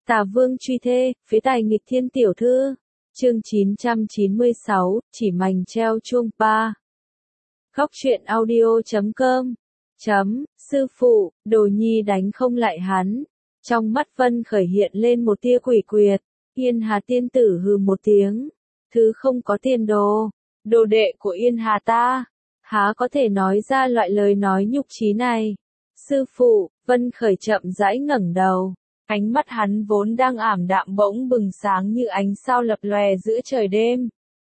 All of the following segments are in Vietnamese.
Tà Vương truy thê, phế tài nghịch thiên tiểu thư. Chương 996, chỉ mành treo chuông 3. Góc truyện audio.com. Sư phụ, Đồ Nhi đánh không lại hắn. Trong mắt Vân Khởi hiện lên một tia quỷ quyệt. Yên Hà tiên tử hừ một tiếng. Thứ không có tiền đồ. Đồ đệ của Yên Hà ta. Há có thể nói ra loại lời nói nhục chí này. Sư phụ, Vân Khởi chậm rãi ngẩng đầu. Ánh mắt hắn vốn đang ảm đạm bỗng bừng sáng như ánh sao lập lòe giữa trời đêm.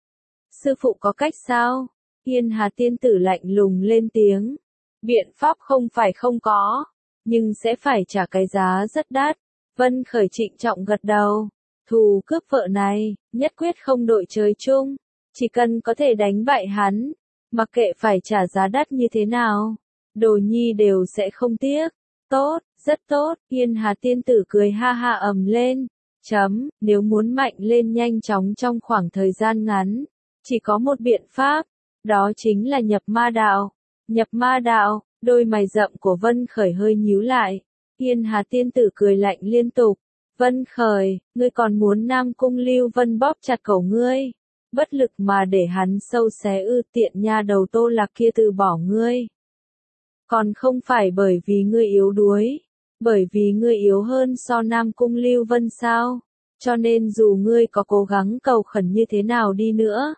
Sư phụ có cách sao? Yên Hà tiên tử lạnh lùng lên tiếng. Biện pháp không phải không có, nhưng sẽ phải trả cái giá rất đắt. Vân Khởi trịnh trọng gật đầu. Thù cướp vợ này, nhất quyết không đội trời chung. Chỉ cần có thể đánh bại hắn, mặc kệ phải trả giá đắt như thế nào, Đồ Nhi đều sẽ không tiếc. Tốt, rất tốt, Yên Hà tiên tử cười ha ha ầm lên. Nếu muốn mạnh lên nhanh chóng trong khoảng thời gian ngắn, chỉ có một biện pháp, đó chính là nhập ma đạo. Nhập ma đạo, đôi mày rậm của Vân Khởi hơi nhíu lại. Yên Hà tiên tử cười lạnh liên tục. Vân Khởi, ngươi còn muốn Nam Cung Lưu Vân bóp chặt cổ ngươi, bất lực mà để hắn sâu xé tiện nha đầu Tô Lạc kia từ bỏ ngươi. Còn không phải bởi vì ngươi yếu đuối, bởi vì ngươi yếu hơn so Nam Cung Lưu Vân sao, cho nên dù ngươi có cố gắng cầu khẩn như thế nào đi nữa,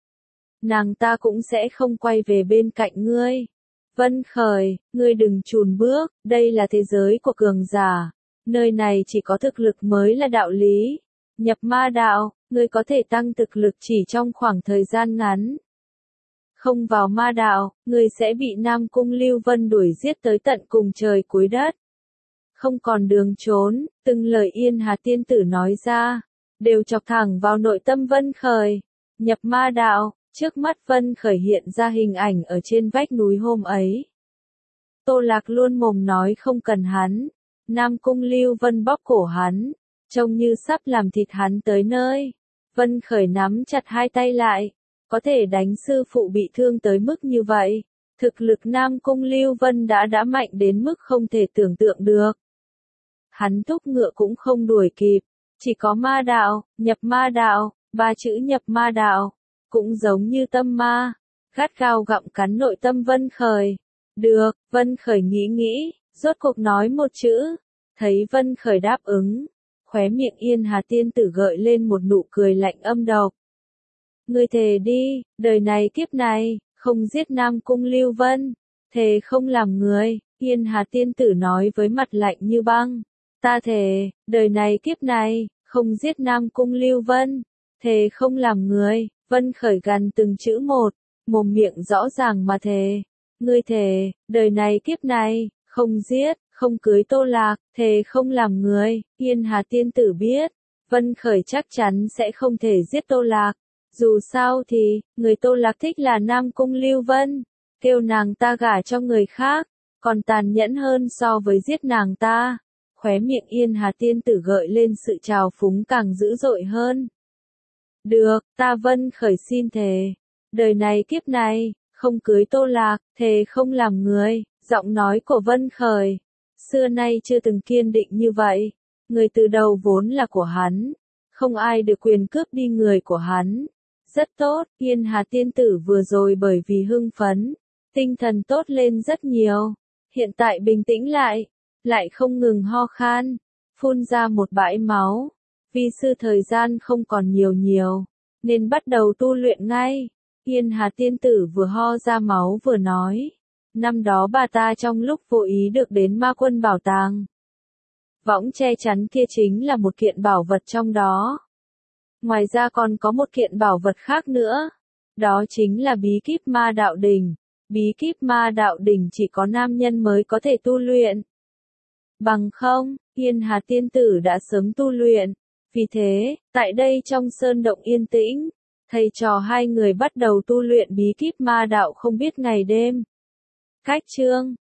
nàng ta cũng sẽ không quay về bên cạnh ngươi. Vân Khởi, ngươi đừng chùn bước, đây là thế giới của cường giả, nơi này chỉ có thực lực mới là đạo lý. Nhập ma đạo, ngươi có thể tăng thực lực chỉ trong khoảng thời gian ngắn. Không vào ma đạo, ngươi sẽ bị Nam Cung Lưu Vân đuổi giết tới tận cùng trời cuối đất. Không còn đường trốn, từng lời Yên Hà tiên tử nói ra, đều chọc thẳng vào nội tâm Vân Khởi. Nhập ma đạo, trước mắt Vân Khởi hiện ra hình ảnh ở trên vách núi hôm ấy. Tô Lạc luôn mồm nói không cần hắn, Nam Cung Lưu Vân bóp cổ hắn, trông như sắp làm thịt hắn tới nơi. Vân Khởi nắm chặt hai tay lại, có thể đánh sư phụ bị thương tới mức như vậy. Thực lực Nam Cung Lưu Vân đã mạnh đến mức không thể tưởng tượng được. Hắn thúc ngựa cũng không đuổi kịp, chỉ có ma đạo, nhập ma đạo, ba chữ nhập ma đạo, cũng giống như tâm ma, gắt gao gặm cắn nội tâm Vân Khởi. Được, Vân Khởi nghĩ, rốt cuộc nói một chữ, thấy Vân Khởi đáp ứng, khóe miệng Yên Hà tiên tử gợi lên một nụ cười lạnh âm độc. Ngươi thề đi, đời này kiếp này, không giết Nam Cung Lưu Vân, thề không làm người. Yên Hà tiên tử nói với mặt lạnh như băng. Ta thề, đời này kiếp này, không giết Nam Cung Lưu Vân, thề không làm người. Vân Khởi gằn từng chữ một, mồm miệng rõ ràng mà thề. Ngươi thề, đời này kiếp này, không giết, không cưới Tô Lạc, thề không làm người. Yên Hà tiên tử biết, Vân Khởi chắc chắn sẽ không thể giết Tô Lạc. Dù sao thì, người Tô Lạc thích là Nam Cung Lưu Vân, kêu nàng ta gả cho người khác, còn tàn nhẫn hơn so với giết nàng ta. Khóe miệng Yên Hà tiên tử gợi lên sự trào phúng càng dữ dội hơn. Được, ta Vân Khởi xin thề, đời này kiếp này, không cưới Tô Lạc, thề không làm người. Giọng nói của Vân Khởi, xưa nay chưa từng kiên định như vậy. Người từ đầu vốn là của hắn, không ai được quyền cướp đi người của hắn. Rất tốt, Yên Hà tiên tử vừa rồi bởi vì hưng phấn, tinh thần tốt lên rất nhiều. Hiện tại bình tĩnh lại không ngừng ho khan, phun ra một bãi máu. Vi sư thời gian không còn nhiều, nên bắt đầu tu luyện ngay. Yên Hà tiên tử vừa ho ra máu vừa nói. Năm đó bà ta trong lúc vô ý được đến Ma Quân bảo tàng. Võng che chắn kia chính là một kiện bảo vật trong đó. Ngoài ra còn có một kiện bảo vật khác nữa. Đó chính là bí kíp ma đạo đỉnh. Bí kíp ma đạo đỉnh chỉ có nam nhân mới có thể tu luyện. Bằng không, Yên Hà tiên tử đã sớm tu luyện. Vì thế, tại đây trong sơn động yên tĩnh, thầy trò hai người bắt đầu tu luyện bí kíp ma đạo không biết ngày đêm. Cách chương